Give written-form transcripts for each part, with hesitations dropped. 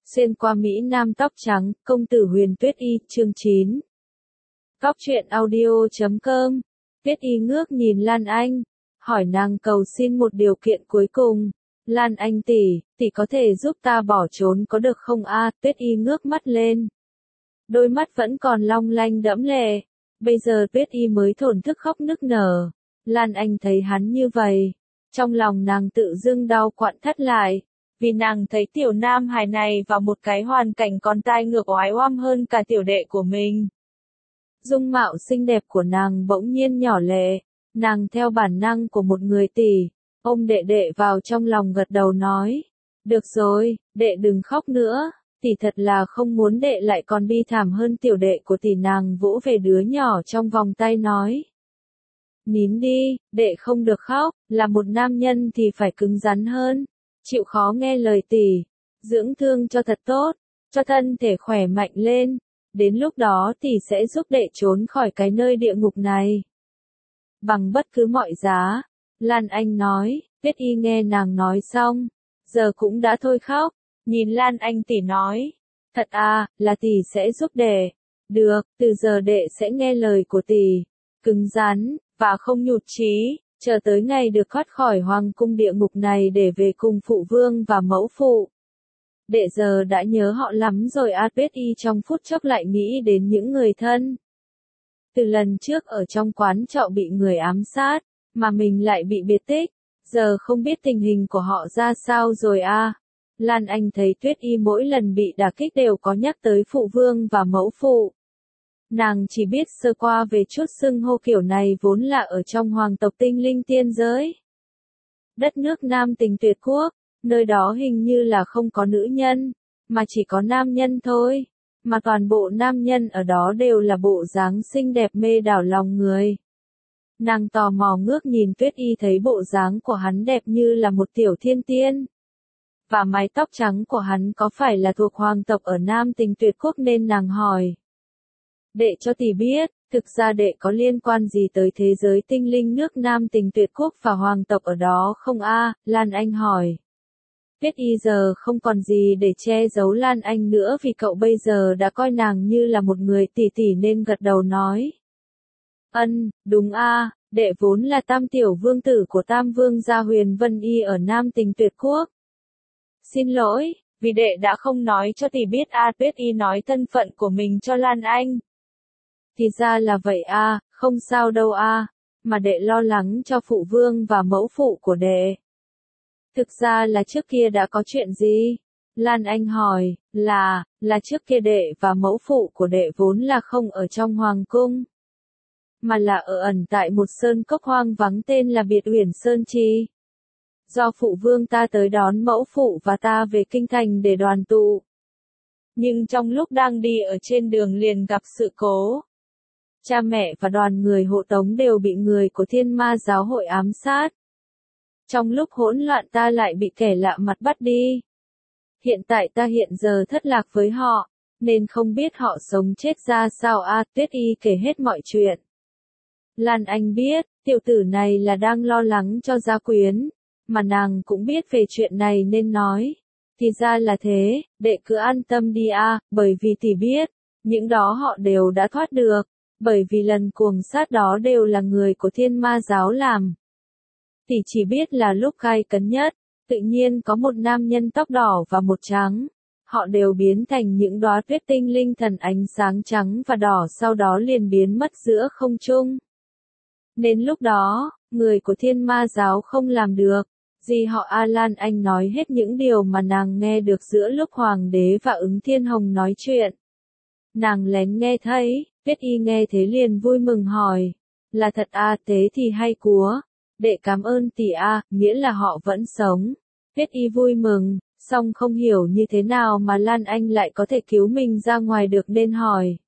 Xuyên qua Mỹ Nam tóc trắng, công tử Huyền Tuyết Y, chương 9. Cóc truyện audio.com. Tuyết Y ngước nhìn Lan Anh, hỏi nàng cầu xin một điều kiện cuối cùng. Lan Anh tỷ có thể giúp ta bỏ trốn có được không a? Tuyết Y ngước mắt lên. Đôi mắt vẫn còn long lanh đẫm lệ. Bây giờ Tuyết Y mới thổn thức khóc nức nở. Lan Anh thấy hắn như vậy, trong lòng nàng tự dưng đau quặn thắt lại. Vì nàng thấy tiểu nam hài này vào một cái hoàn cảnh còn tai ngược oái oăm hơn cả tiểu đệ của mình. Dung mạo xinh đẹp của nàng bỗng nhiên nhỏ lệ, nàng theo bản năng của một người tỷ, ôm đệ vào trong lòng gật đầu nói. Được rồi, đệ đừng khóc nữa, tỷ thật là không muốn đệ lại còn bi thảm hơn tiểu đệ của tỷ. Nàng vỗ về đứa nhỏ trong vòng tay nói. Nín đi, đệ không được khóc, là một nam nhân thì phải cứng rắn hơn. Chịu khó nghe lời tỷ, dưỡng thương cho thật tốt, cho thân thể khỏe mạnh lên, đến lúc đó tỷ sẽ giúp đệ trốn khỏi cái nơi địa ngục này. Bằng bất cứ mọi giá, Lan Anh nói. Tuyết Y nghe nàng nói xong, giờ cũng đã thôi khóc, nhìn Lan Anh tỷ nói, thật à, là tỷ sẽ giúp đệ. Được, từ giờ đệ sẽ nghe lời của tỷ, cứng rắn, và không nhụt chí. Chờ tới ngày được thoát khỏi hoàng cung địa ngục này để về cùng phụ vương và mẫu phụ. Đệ giờ đã nhớ họ lắm rồi a. Tuyết Y trong phút chốc lại nghĩ đến những người thân. Từ lần trước ở trong quán trọ bị người ám sát, mà mình lại bị biệt tích, giờ không biết tình hình của họ ra sao rồi a. Lan Anh thấy Tuyết Y mỗi lần bị đả kích đều có nhắc tới phụ vương và mẫu phụ. Nàng chỉ biết sơ qua về chút xưng hô kiểu này vốn là ở trong hoàng tộc tinh linh tiên giới. Đất nước Nam Tình Tuyệt Quốc, nơi đó hình như là không có nữ nhân, mà chỉ có nam nhân thôi, mà toàn bộ nam nhân ở đó đều là bộ dáng xinh đẹp mê đảo lòng người. Nàng tò mò ngước nhìn Tuyết Y thấy bộ dáng của hắn đẹp như là một tiểu thiên tiên. Và mái tóc trắng của hắn có phải là thuộc hoàng tộc ở Nam Tình Tuyệt Quốc nên nàng hỏi. Đệ cho tỷ biết, thực ra đệ có liên quan gì tới thế giới tinh linh nước Nam Tình Tuyệt Quốc và hoàng tộc ở đó không a? Lan Anh hỏi. Tuyết Y giờ không còn gì để che giấu Lan Anh nữa vì cậu bây giờ đã coi nàng như là một người tỷ nên gật đầu nói. Đúng a, đệ vốn là tam tiểu vương tử của tam vương gia Huyền Vân Y ở Nam Tình Tuyệt Quốc. Xin lỗi, vì đệ đã không nói cho tỷ biết a. Tuyết Y nói thân phận của mình cho Lan Anh. Thì ra là vậy a, không sao đâu a, mà đệ lo lắng cho phụ vương và mẫu phụ của đệ. Thực ra là trước kia đã có chuyện gì? Lan Anh hỏi, là trước kia đệ và mẫu phụ của đệ vốn là không ở trong hoàng cung, mà là ở ẩn tại một sơn cốc hoang vắng tên là Biệt Uyển Sơn Trì. Do phụ vương ta tới đón mẫu phụ và ta về kinh thành để đoàn tụ. Nhưng trong lúc đang đi ở trên đường liền gặp sự cố. Cha mẹ và đoàn người hộ tống đều bị người của Thiên Ma giáo hội ám sát. Trong lúc hỗn loạn ta lại bị kẻ lạ mặt bắt đi. Hiện tại ta hiện giờ thất lạc với họ, nên không biết họ sống chết ra sao a. Tuyết Y kể hết mọi chuyện. Lan Anh biết, tiểu tử này là đang lo lắng cho gia quyến, mà nàng cũng biết về chuyện này nên nói. Thì ra là thế, đệ cứ an tâm đi a, bởi vì tỷ biết, những đó họ đều đã thoát được. Bởi vì lần cuồng sát đó đều là người của Thiên Ma giáo làm. Tỷ chỉ biết là lúc gai cấn nhất, tự nhiên có một nam nhân tóc đỏ và một trắng. Họ đều biến thành những đóa tuyết tinh linh thần ánh sáng trắng và đỏ sau đó liền biến mất giữa không trung. Nên lúc đó, người của Thiên Ma giáo không làm được. Gì họ a. Lan Anh nói hết những điều mà nàng nghe được giữa lúc Hoàng đế và Ứng Thiên Hồng nói chuyện. Nàng lén nghe thấy. Tuyết Y nghe thế liền vui mừng hỏi, là thật a? Thế thì hay quá, đệ cảm ơn tỷ a, nghĩa là họ vẫn sống. Tuyết Y vui mừng, song không hiểu như thế nào mà Lan Anh lại có thể cứu mình ra ngoài được nên hỏi.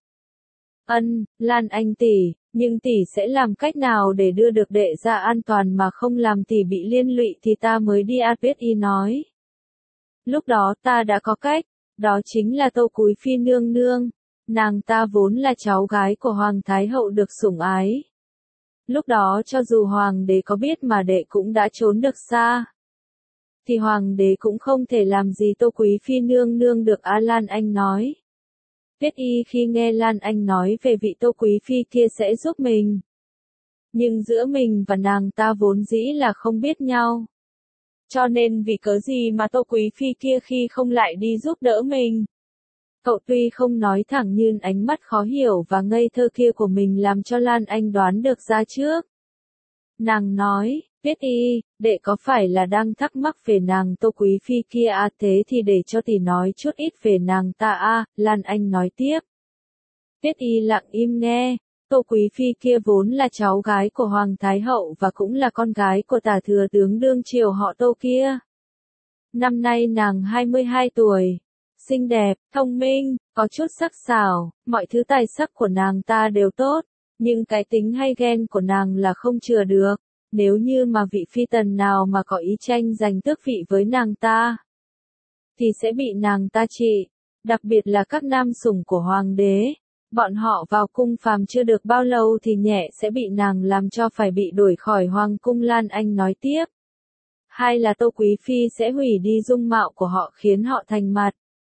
Lan Anh tỷ, nhưng tỷ sẽ làm cách nào để đưa được đệ ra an toàn mà không làm tỷ bị liên lụy thì ta mới đi a. Tuyết Y nói. Lúc đó ta đã có cách, đó chính là Tô Cúi Phi nương nương. Nàng ta vốn là cháu gái của Hoàng Thái Hậu được sủng ái. Lúc đó cho dù Hoàng đế có biết mà đệ cũng đã trốn được xa. thì hoàng đế cũng không thể làm gì Tô Quý Phi nương nương được á, Lan Anh nói. Tuyết Y khi nghe Lan Anh nói về vị Tô Quý Phi kia sẽ giúp mình. Nhưng giữa mình và nàng ta vốn dĩ là không biết nhau. Cho nên vì cớ gì mà Tô Quý Phi kia khi không lại đi giúp đỡ mình. Cậu tuy không nói thẳng nhưng ánh mắt khó hiểu và ngây thơ kia của mình làm cho Lan Anh đoán được ra trước. Nàng nói, Tuyết Y, đệ có phải là đang thắc mắc về nàng Tô Quý Phi kia à, thế thì để cho tỷ nói chút ít về nàng ta à, Lan Anh nói tiếp. Tuyết Y lặng im nghe, Tô Quý Phi kia vốn là cháu gái của Hoàng Thái Hậu và cũng là con gái của tả thừa tướng đương triều họ Tô kia. Năm nay nàng 22 tuổi, xinh đẹp, thông minh, có chút sắc sảo, mọi thứ tài sắc của nàng ta đều tốt, nhưng cái tính hay ghen của nàng là không chừa được. Nếu như mà vị phi tần nào mà có ý tranh giành tước vị với nàng ta, thì sẽ bị nàng ta trị, đặc biệt là các nam sủng của hoàng đế. Bọn họ vào cung phàm chưa được bao lâu thì nhẹ sẽ bị nàng làm cho phải bị đuổi khỏi hoàng cung, Lan Anh nói tiếp. Hai là Tô Quý Phi sẽ hủy đi dung mạo của họ khiến họ thành mặt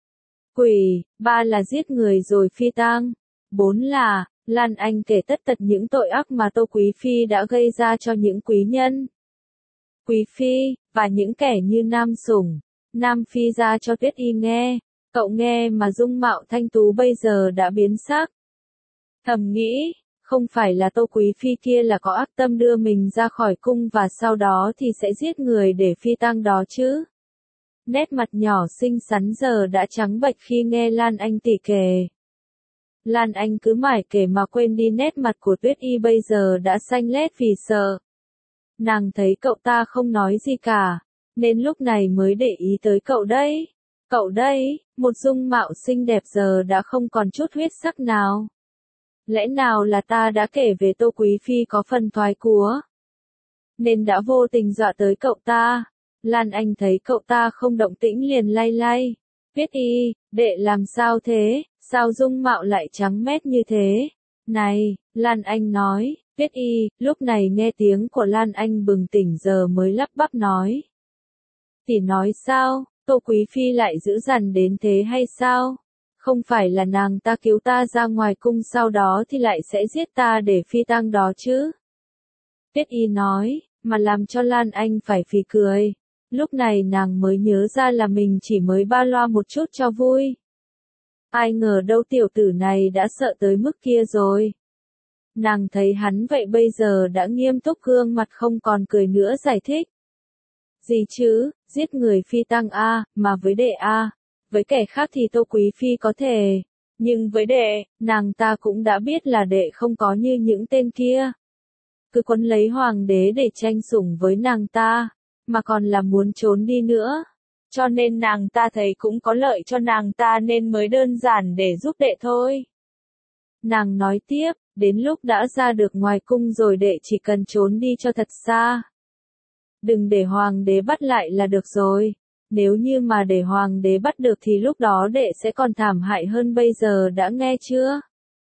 quỷ, ba là giết người rồi phi tang, bốn là, Lan Anh kể tất tật những tội ác mà Tô Quý Phi đã gây ra cho những quý nhân, quý phi, và những kẻ như nam sủng, nam phi ra cho Tuyết Y nghe. Cậu nghe mà dung mạo thanh tú bây giờ đã biến sắc. Thầm nghĩ, không phải là Tô Quý Phi kia là có ác tâm đưa mình ra khỏi cung và sau đó thì sẽ giết người để phi tang đó chứ. Nét mặt nhỏ xinh xắn giờ đã trắng bệch khi nghe Lan Anh tỉ kể. Lan Anh cứ mải kể mà quên đi nét mặt của Tuyết Y bây giờ đã xanh lét vì sợ. Nàng thấy cậu ta không nói gì cả, nên lúc này mới để ý tới cậu đấy. Cậu đây, một dung mạo xinh đẹp giờ đã không còn chút huyết sắc nào. Lẽ nào là ta đã kể về Tô Quý Phi có phần thoái cúa, nên đã vô tình dọa tới cậu ta. Lan Anh thấy cậu ta không động tĩnh liền lay lay. Tuyết Y, đệ làm sao thế, sao dung mạo lại trắng mét như thế? Này, Lan Anh nói, Tuyết Y, lúc này nghe tiếng của Lan Anh bừng tỉnh giờ mới lắp bắp nói. Tỷ nói sao? Tô Quý Phi lại dữ dằn đến thế hay sao? Không phải là nàng ta cứu ta ra ngoài cung sau đó thì lại sẽ giết ta để phi tang đó chứ? Tuyết Y nói, mà làm cho Lan Anh phải phì cười. Lúc này nàng mới nhớ ra là mình chỉ mới ba loa một chút cho vui. Ai ngờ đâu tiểu tử này đã sợ tới mức kia rồi. Nàng thấy hắn vậy bây giờ đã nghiêm túc gương mặt không còn cười nữa giải thích. Gì chứ, giết người phi tang a, mà với đệ a, với kẻ khác thì Tô Quý Phi có thể, nhưng với đệ, nàng ta cũng đã biết là đệ không có như những tên kia. Cứ quấn lấy hoàng đế để tranh sủng với nàng ta, mà còn là muốn trốn đi nữa. Cho nên nàng ta thấy cũng có lợi cho nàng ta nên mới đơn giản để giúp đệ thôi. Nàng nói tiếp, đến lúc đã ra được ngoài cung rồi đệ chỉ cần trốn đi cho thật xa. Đừng để hoàng đế bắt lại là được rồi. Nếu như mà để hoàng đế bắt được thì lúc đó đệ sẽ còn thảm hại hơn bây giờ, đã nghe chưa?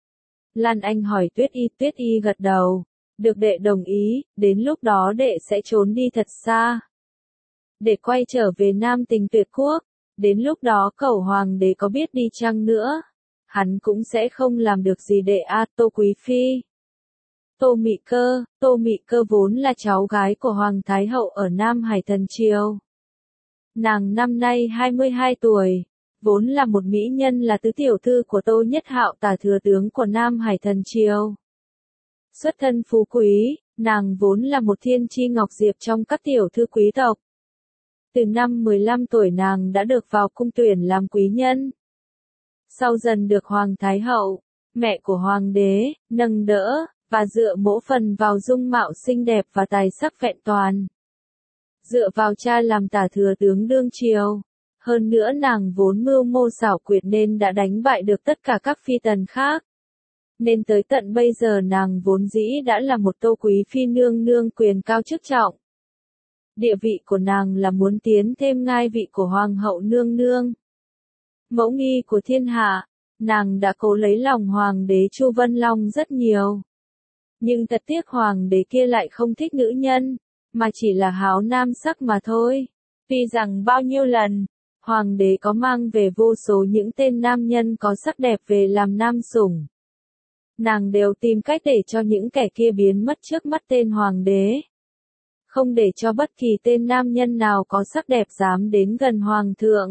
Lan Anh hỏi Tuyết Y gật đầu. Được, đệ đồng ý, đến lúc đó đệ sẽ trốn đi thật xa. Để quay trở về Nam Tình Tuyệt Quốc. Đến lúc đó cẩu hoàng đế có biết đi chăng nữa, hắn cũng sẽ không làm được gì đệ a. Tô Quý Phi. Tô Mị Cơ vốn là cháu gái của Hoàng Thái Hậu ở Nam Hải Thần Triều. Nàng năm nay 22 tuổi, vốn là một mỹ nhân, là tứ tiểu thư của Tô Nhất Hạo, tả thừa tướng của Nam Hải Thần Triều. Xuất thân phú quý, nàng vốn là một thiên chi ngọc diệp trong các tiểu thư quý tộc. Từ năm 15 tuổi nàng đã được vào cung tuyển làm quý nhân. Sau dần được Hoàng Thái Hậu, mẹ của Hoàng đế, nâng đỡ, và dựa mỗ phần vào dung mạo xinh đẹp và tài sắc vẹn toàn. Dựa vào cha làm tả thừa tướng đương triều. Hơn nữa nàng vốn mưu mô xảo quyệt nên đã đánh bại được tất cả các phi tần khác. Nên tới tận bây giờ nàng vốn dĩ đã là một Tô Quý Phi nương nương quyền cao chức trọng. Địa vị của nàng là muốn tiến thêm ngai vị của Hoàng hậu nương nương, mẫu nghi của thiên hạ. Nàng đã cố lấy lòng Hoàng đế Chu Vân Long rất nhiều. Nhưng thật tiếc Hoàng đế kia lại không thích nữ nhân, mà chỉ là háo nam sắc mà thôi. Tuy rằng bao nhiêu lần, hoàng đế có mang về vô số những tên nam nhân có sắc đẹp về làm nam sủng. Nàng đều tìm cách để cho những kẻ kia biến mất trước mắt tên hoàng đế. Không để cho bất kỳ tên nam nhân nào có sắc đẹp dám đến gần hoàng thượng.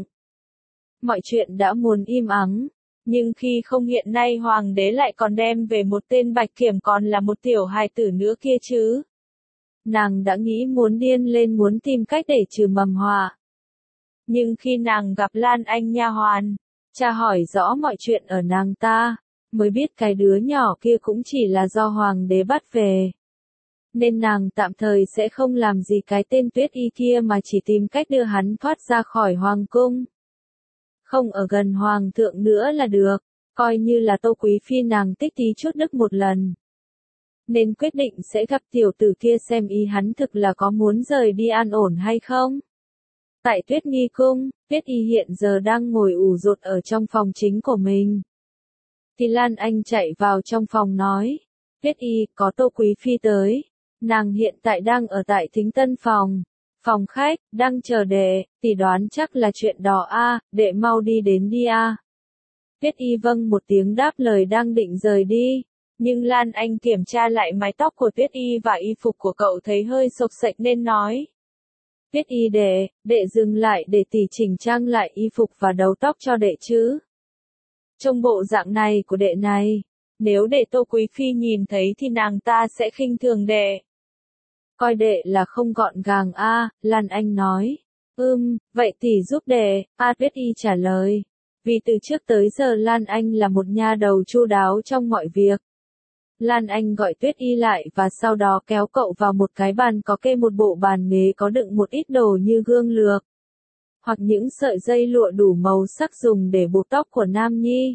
Mọi chuyện đã muốn im ắng, nhưng khi không hiện nay hoàng đế lại còn đem về một tên bạch kiểm còn là một tiểu hài tử nữa kia chứ. Nàng đã nghĩ muốn điên lên muốn tìm cách để trừ mầm họa. Nhưng khi nàng gặp Lan Anh nha hoàn, tra hỏi rõ mọi chuyện ở nàng ta, mới biết cái đứa nhỏ kia cũng chỉ là do hoàng đế bắt về. Nên nàng tạm thời sẽ không làm gì cái tên Tuyết Y kia mà chỉ tìm cách đưa hắn thoát ra khỏi hoàng cung. Không ở gần hoàng thượng nữa là được, coi như là Tô Quý Phi nàng tích tí chút đức một lần. Nên quyết định sẽ gặp tiểu tử kia xem ý hắn thực là có muốn rời đi an ổn hay không. Tại Tuyết Nghi cung, Tuyết Y hiện giờ đang ngồi ủ rột ở trong phòng chính của mình. Thì Lan Anh chạy vào trong phòng nói, Tuyết Y, có Tô Quý Phi tới. Nàng hiện tại đang ở tại Thính Tân phòng. Phòng khách, đang chờ đệ, tỷ đoán chắc là chuyện đó a, đệ mau đi đến đi a. Tuyết Y vâng một tiếng đáp lời đang định rời đi. Nhưng Lan Anh kiểm tra lại mái tóc của Tuyết Y và y phục của cậu thấy hơi xộc xệch nên nói. Tuyết Y đệ dừng lại để tỷ chỉnh trang lại y phục và đầu tóc cho đệ chứ. Trong bộ dạng này của đệ này, nếu để Tô Quý Phi nhìn thấy thì nàng ta sẽ khinh thường đệ. Coi đệ là không gọn gàng a, Lan Anh nói. Vậy tỷ giúp đệ, Tuyết Y trả lời. Vì từ trước tới giờ Lan Anh là một nha đầu chu đáo trong mọi việc. Lan Anh gọi Tuyết Y lại và sau đó kéo cậu vào một cái bàn có kê một bộ bàn nghế có đựng một ít đồ như gương lược. Hoặc những sợi dây lụa đủ màu sắc dùng để buộc tóc của nam nhi.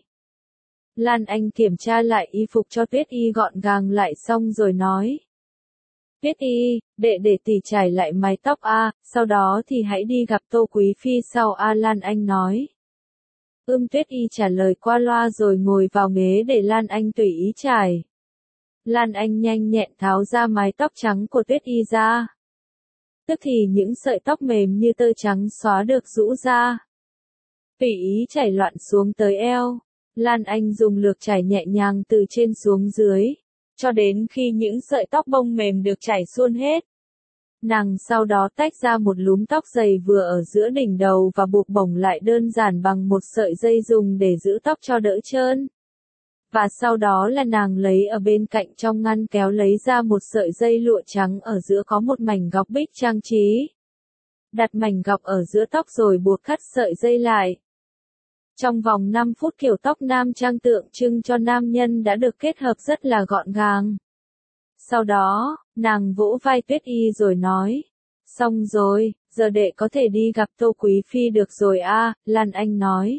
Lan Anh kiểm tra lại y phục cho Tuyết Y gọn gàng lại xong rồi nói. Tuyết Y, đệ để tỷ trải lại mái tóc a, sau đó thì hãy đi gặp Tô Quý Phi sau a, Lan Anh nói. Tuyết Y trả lời qua loa rồi ngồi vào ghế để Lan Anh tùy ý trải. Lan Anh nhanh nhẹn tháo ra mái tóc trắng của Tuyết Y ra. Tức thì những sợi tóc mềm như tơ trắng xóa được rũ ra. Tùy ý chảy loạn xuống tới eo. Lan Anh dùng lược chải nhẹ nhàng từ trên xuống dưới, cho đến khi những sợi tóc bông mềm được chảy suôn hết. Nàng sau đó tách ra một lúm tóc dày vừa ở giữa đỉnh đầu và buộc bổng lại đơn giản bằng một sợi dây dùng để giữ tóc cho đỡ trơn. Và sau đó là nàng lấy ở bên cạnh trong ngăn kéo lấy ra một sợi dây lụa trắng ở giữa có một mảnh gọc bích trang trí. Đặt mảnh gọc ở giữa tóc rồi buộc thắt sợi dây lại. Trong vòng 5 phút kiểu tóc nam trang tượng trưng cho nam nhân đã được kết hợp rất là gọn gàng. Sau đó, nàng vỗ vai Tuyết Y rồi nói. Xong rồi, giờ đệ có thể đi gặp Tô Quý Phi được rồi a, Lan Anh nói.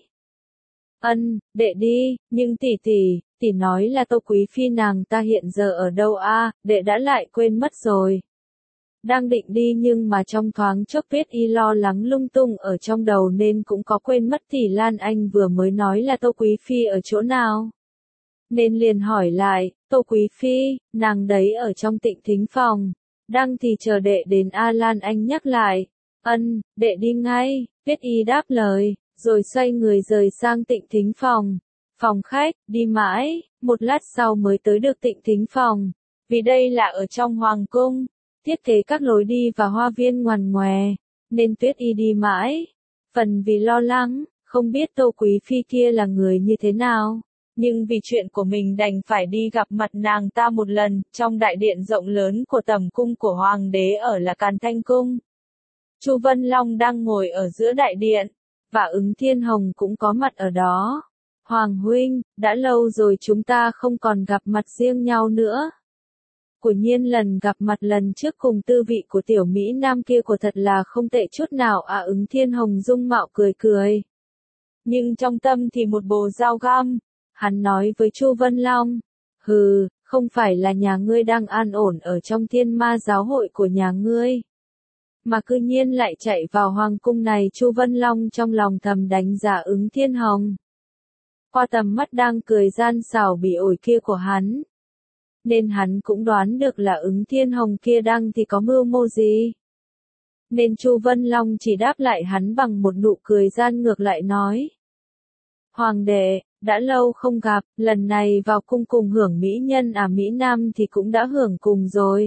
Đệ đi, nhưng tỷ nói là Tô Quý Phi nàng ta hiện giờ ở đâu a, đệ đã lại quên mất rồi. Đang định đi nhưng mà trong thoáng chốc Tuyết Y lo lắng lung tung ở trong đầu nên cũng có quên mất thì Lan Anh vừa mới nói là Tô Quý Phi ở chỗ nào. Nên liền hỏi lại, Tô Quý Phi, nàng đấy ở trong Tịnh Thính phòng. Đang thì chờ đệ đến a, Lan Anh nhắc lại. Đệ đi ngay, Tuyết Y đáp lời, rồi xoay người rời sang Tịnh Thính phòng. Phòng khách, đi mãi, một lát sau mới tới được Tịnh Thính phòng. Vì đây là ở trong hoàng cung, thiết kế các lối đi và hoa viên ngoằn ngoè, nên Tuyết Y đi mãi. Phần vì lo lắng, không biết Tô Quý Phi kia là người như thế nào. Nhưng vì chuyện của mình đành phải đi gặp mặt nàng ta một lần, trong đại điện rộng lớn của tẩm cung của hoàng đế ở là Càn Thanh Cung. Chu Vân Long đang ngồi ở giữa đại điện, và Ứng Thiên Hồng cũng có mặt ở đó. Hoàng huynh, đã lâu rồi chúng ta không còn gặp mặt riêng nhau nữa. Của nhiên lần gặp mặt lần trước cùng tư vị của tiểu Mỹ Nam kia của thật là không tệ chút nào à, Ứng Thiên Hồng dung mạo cười cười. Nhưng trong tâm thì một bồ dao găm. Hắn nói với Chu Vân Long, không phải là nhà ngươi đang an ổn ở trong Thiên Ma giáo hội của nhà ngươi, mà cư nhiên lại chạy vào hoàng cung này. Chu Vân Long trong lòng thầm đánh giá Ứng Thiên Hồng. Qua tầm mắt đang cười gian xảo bị ổi kia của hắn, nên hắn cũng đoán được là Ứng Thiên Hồng kia đang thì có mưu mô gì. nên Chu Vân Long chỉ đáp lại hắn bằng một nụ cười gian ngược lại nói. Hoàng đệ, đã lâu không gặp, lần này vào cung cùng hưởng mỹ nhân à Mỹ Nam thì cũng đã hưởng cùng rồi.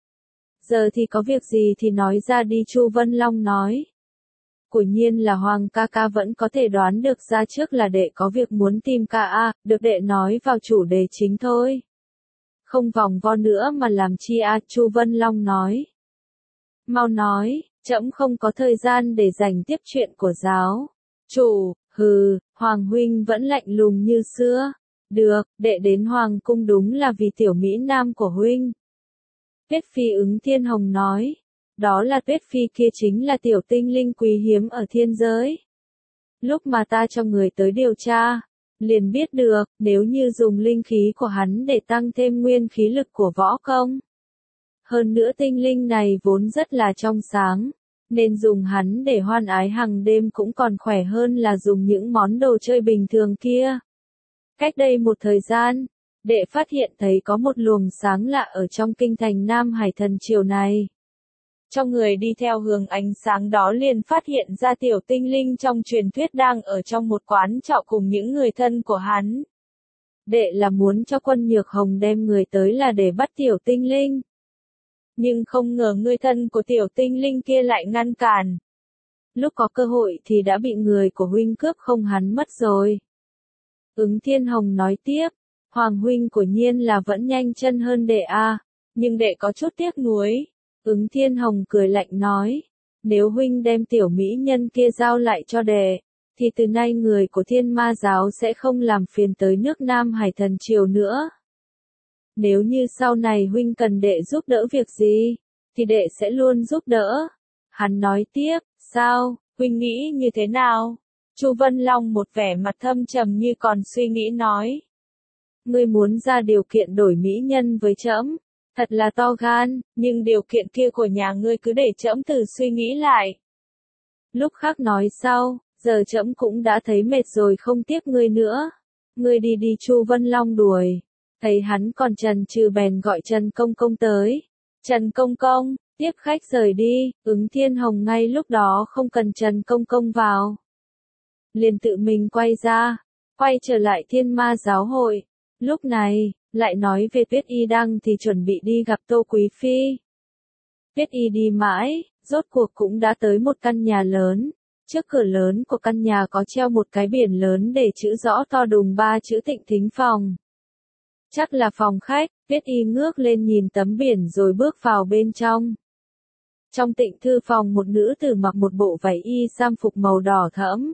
Giờ thì có việc gì thì nói ra đi Chu Vân Long nói. Quả nhiên là Hoàng ca ca vẫn có thể đoán được ra trước là đệ có việc muốn tìm ca a, được đệ nói vào chủ đề chính thôi. Không vòng vo nữa mà làm chi a, Chu Vân Long nói. Mau nói, trẫm không có thời gian để dành tiếp chuyện của giáo. Chủ, hừ, Hoàng huynh vẫn lạnh lùng như xưa. Được, đệ đến Hoàng cung đúng là vì tiểu Mỹ Nam của huynh. Tuyết Phi Ứng Thiên Hồng nói. Đó là Tuyết Phi kia chính là tiểu tinh linh quý hiếm ở thiên giới. Lúc mà ta cho người tới điều tra, liền biết được, nếu như dùng linh khí của hắn để tăng thêm nguyên khí lực của võ công. Hơn nữa tinh linh này vốn rất là trong sáng, nên dùng hắn để hoan ái hàng đêm cũng còn khỏe hơn là dùng những món đồ chơi bình thường kia. Cách đây một thời gian, đệ phát hiện thấy có một luồng sáng lạ ở trong kinh thành Nam Hải Thần Triều này. Trong người đi theo hướng ánh sáng đó liền phát hiện ra tiểu tinh linh trong truyền thuyết đang ở trong một quán trọ cùng những người thân của hắn. Đệ là muốn cho Quân Nhược Hồng đem người tới là để bắt tiểu tinh linh. Nhưng không ngờ người thân của tiểu tinh linh kia lại ngăn cản. Lúc có cơ hội thì đã bị người của huynh cướp không hắn mất rồi. Ứng Thiên Hồng nói tiếp, Hoàng huynh của nhiên là vẫn nhanh chân hơn đệ a, nhưng đệ có chút tiếc nuối. Ứng Thiên Hồng cười lạnh nói, nếu huynh đem tiểu mỹ nhân kia giao lại cho đệ, thì từ nay người của Thiên Ma giáo sẽ không làm phiền tới nước Nam Hải Thần Triều nữa. Nếu như sau này huynh cần đệ giúp đỡ việc gì, thì đệ sẽ luôn giúp đỡ. Hắn nói tiếp, sao, huynh nghĩ như thế nào? Chu Vân Long một vẻ mặt thâm trầm như còn suy nghĩ nói. Ngươi muốn ra điều kiện đổi mỹ nhân với trẫm, thật là to gan, nhưng điều kiện kia của nhà ngươi cứ để trẫm thử suy nghĩ lại. Lúc khác nói sau, giờ trẫm cũng đã thấy mệt rồi không tiếc ngươi nữa. Ngươi đi đi Chu Vân Long đuổi. Thấy hắn còn chần chừ bèn gọi Trần Công Công tới. Trần Công Công, tiếp khách rời đi, Ứng Thiên Hồng ngay lúc đó không cần Trần Công Công vào. Liền tự mình quay ra, quay trở lại Thiên Ma giáo hội. Lúc này, lại nói về Tuyết Y Đăng thì chuẩn bị đi gặp Tô Quý Phi. Tuyết Y đi mãi, rốt cuộc cũng đã tới một căn nhà lớn. Trước cửa lớn của căn nhà có treo một cái biển lớn để chữ rõ to đùng 3 chữ Tịnh Thính Phòng. Chắc là phòng khách, Tuyết Y ngước lên nhìn tấm biển rồi bước vào bên trong. Trong Tịnh thư phòng một nữ tử mặc một bộ váy y sam phục màu đỏ thẫm.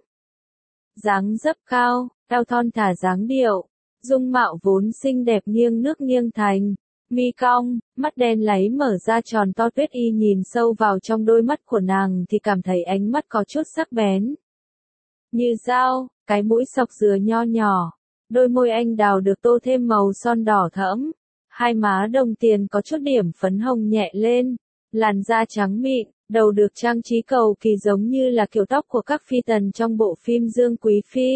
Dáng dấp cao, eo thon thả dáng điệu, dung mạo vốn xinh đẹp nghiêng nước nghiêng thành, mi cong, mắt đen láy mở ra tròn to. Tuyết Y nhìn sâu vào trong đôi mắt của nàng thì cảm thấy ánh mắt có chút sắc bén. Như dao, cái mũi sọc dừa nho nhỏ, đôi môi anh đào được tô thêm màu son đỏ thẫm, hai má đồng tiền có chút điểm phấn hồng nhẹ lên, làn da trắng mịn, đầu được trang trí cầu kỳ giống như là kiểu tóc của các phi tần trong bộ phim Dương Quý Phi.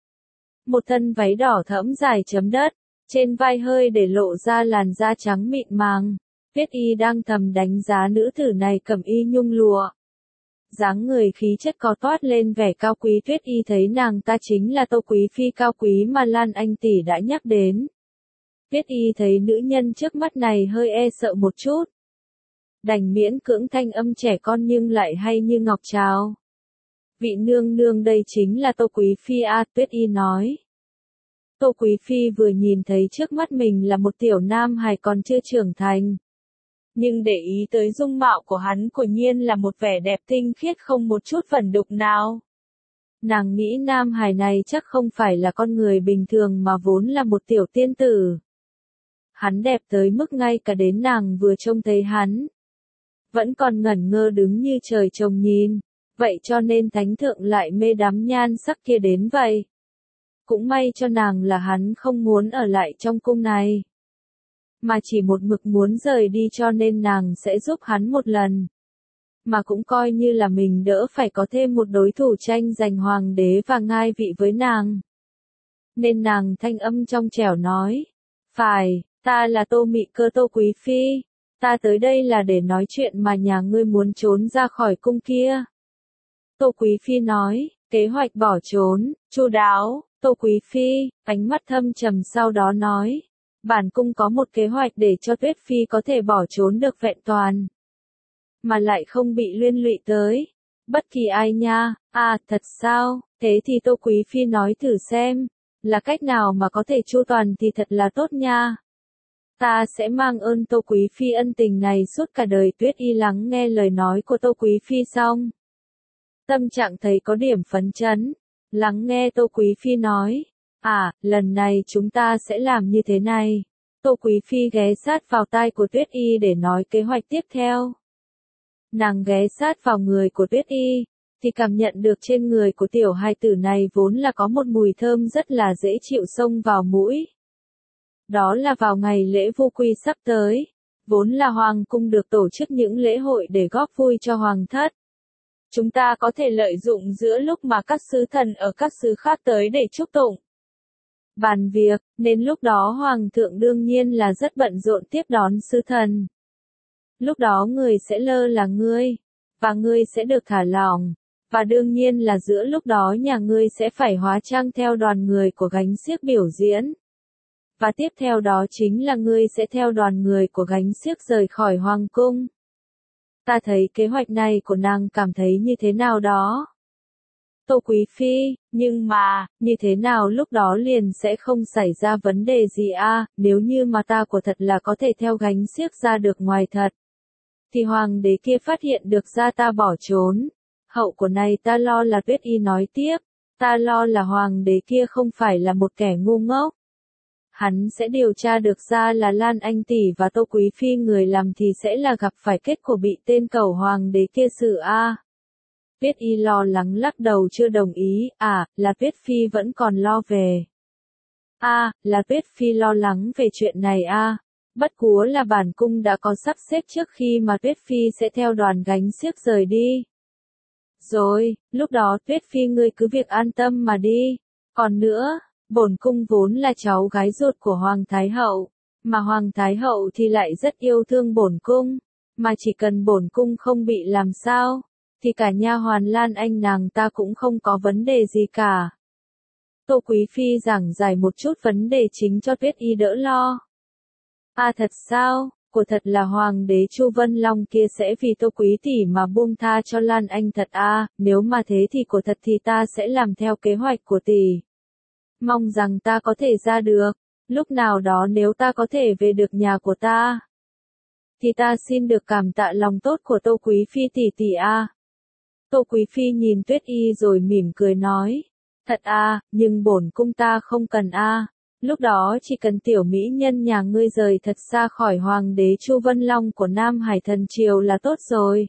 Một thân váy đỏ thẫm dài chấm đất, trên vai hơi để lộ ra làn da trắng mịn màng. Tuyết Y đang thầm đánh giá nữ tử này cầm y nhung lụa. Dáng người khí chất có toát lên vẻ cao quý. Tuyết Y thấy nàng ta chính là Tô Quý Phi cao quý mà Lan Anh tỷ đã nhắc đến. Tuyết Y thấy nữ nhân trước mắt này hơi e sợ một chút. Đành miễn cưỡng thanh âm trẻ con nhưng lại hay như ngọc chào. Vị nương nương đây chính là Tô Quý Phi a, Tuyết Y nói. Tô Quý Phi vừa nhìn thấy trước mắt mình là một tiểu nam hài còn chưa trưởng thành. Nhưng để ý tới dung mạo của hắn quả nhiên là một vẻ đẹp tinh khiết không một chút vẩn đục nào. Nàng nghĩ nam hài này chắc không phải là con người bình thường mà vốn là một tiểu tiên tử. Hắn đẹp tới mức ngay cả đến nàng vừa trông thấy hắn vẫn còn ngẩn ngơ đứng như trời trồng nhìn, vậy cho nên thánh thượng lại mê đắm nhan sắc kia đến vậy. Cũng may cho nàng là hắn không muốn ở lại trong cung này, mà chỉ một mực muốn rời đi cho nên nàng sẽ giúp hắn một lần. Mà cũng coi như là mình đỡ phải có thêm một đối thủ tranh giành hoàng đế và ngai vị với nàng. Nên nàng thanh âm trong trẻo nói, phải, ta là Tô Mị Cơ Tô Quý Phi. Ta tới đây là để nói chuyện mà nhà ngươi muốn trốn ra khỏi cung kia. Tô Quý Phi nói, kế hoạch bỏ trốn, chu đáo. Tô Quý Phi, ánh mắt thâm trầm sau đó nói, bản cung có một kế hoạch để cho Tuyết Phi có thể bỏ trốn được vẹn toàn. Mà lại không bị liên lụy tới bất kỳ ai nha. À, thật sao? Thế thì Tô Quý Phi nói thử xem, là cách nào mà có thể chu toàn thì thật là tốt nha. Ta sẽ mang ơn Tô Quý Phi ân tình này suốt cả đời. Tuyết Y lắng nghe lời nói của Tô Quý Phi xong, tâm trạng thấy có điểm phấn chấn, lắng nghe Tô Quý Phi nói, à, lần này chúng ta sẽ làm như thế này. Tô Quý Phi ghé sát vào tai của Tuyết Y để nói kế hoạch tiếp theo. Nàng ghé sát vào người của Tuyết Y, thì cảm nhận được trên người của tiểu hài tử này vốn là có một mùi thơm rất là dễ chịu xông vào mũi. Đó là vào ngày lễ Vu Quy sắp tới, vốn là Hoàng cung được tổ chức những lễ hội để góp vui cho Hoàng thất. Chúng ta có thể lợi dụng giữa lúc mà các sứ thần ở các xứ khác tới để chúc tụng, bàn việc, nên lúc đó Hoàng thượng đương nhiên là rất bận rộn tiếp đón sứ thần. Lúc đó người sẽ lơ là ngươi, và ngươi sẽ được thả lỏng, và đương nhiên là giữa lúc đó nhà ngươi sẽ phải hóa trang theo đoàn người của gánh xiếc biểu diễn. Và tiếp theo đó chính là ngươi sẽ theo đoàn người của gánh xiếc rời khỏi Hoàng cung. Ta thấy kế hoạch này của nàng cảm thấy như thế nào đó? Tô Quý Phi, nhưng mà, như thế nào lúc đó liền sẽ không xảy ra vấn đề gì à, nếu như mà ta của thật là có thể theo gánh xiếc ra được ngoài thật. Thì hoàng đế kia phát hiện được ra ta bỏ trốn. Hậu của này ta lo là Tuyết Y nói tiếp, ta lo là hoàng đế kia không phải là một kẻ ngu ngốc. Hắn sẽ điều tra được ra là Lan Anh tỷ và Tô Quý Phi người làm thì sẽ là gặp phải kết của bị tên cẩu hoàng đế kia xử a. Tuyết Y lo lắng lắc đầu chưa đồng ý, à, là Tuyết Phi vẫn còn lo về. À, là Tuyết Phi lo lắng về chuyện này à. Bất quá là bản cung đã có sắp xếp trước khi mà Tuyết Phi sẽ theo đoàn gánh xiếc rời đi. Rồi, lúc đó Tuyết Phi ngươi cứ việc an tâm mà đi. Còn nữa, bổn cung vốn là cháu gái ruột của Hoàng Thái Hậu, mà Hoàng Thái Hậu thì lại rất yêu thương bổn cung, mà chỉ cần bổn cung không bị làm sao, thì cả nha hoàn Lan Anh nàng ta cũng không có vấn đề gì cả. Tô Quý Phi giảng giải một chút vấn đề chính cho Tuyết Y đỡ lo. À thật sao, của thật là Hoàng đế Chu Vân Long kia sẽ vì Tô Quý tỷ mà buông tha cho Lan Anh thật à, nếu mà thế thì của thật thì ta sẽ làm theo kế hoạch của tỷ. Mong rằng ta có thể ra được, lúc nào đó nếu ta có thể về được nhà của ta, thì ta xin được cảm tạ lòng tốt của Tô Quý Phi tỷ tỷ à. Tô Quý Phi nhìn Tuyết Y rồi mỉm cười nói, thật à, nhưng bổn cung ta không cần à. Lúc đó chỉ cần tiểu mỹ nhân nhà ngươi rời thật xa khỏi Hoàng đế Chu Vân Long của Nam Hải Thần Triều là tốt rồi.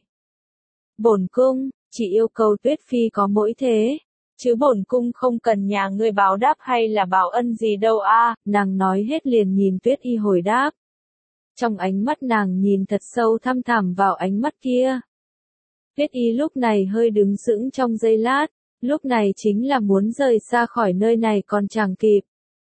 Bổn cung, chỉ yêu cầu Tuyết Phi có mỗi thế, chứ bổn cung không cần nhà ngươi báo đáp hay là báo ân gì đâu a. Nàng nói hết liền nhìn Tuyết Y hồi đáp. Trong ánh mắt nàng nhìn thật sâu thăm thẳm vào ánh mắt kia. Tuyết Y lúc này hơi đứng sững trong giây lát, lúc này chính là muốn rời xa khỏi nơi này còn chẳng kịp.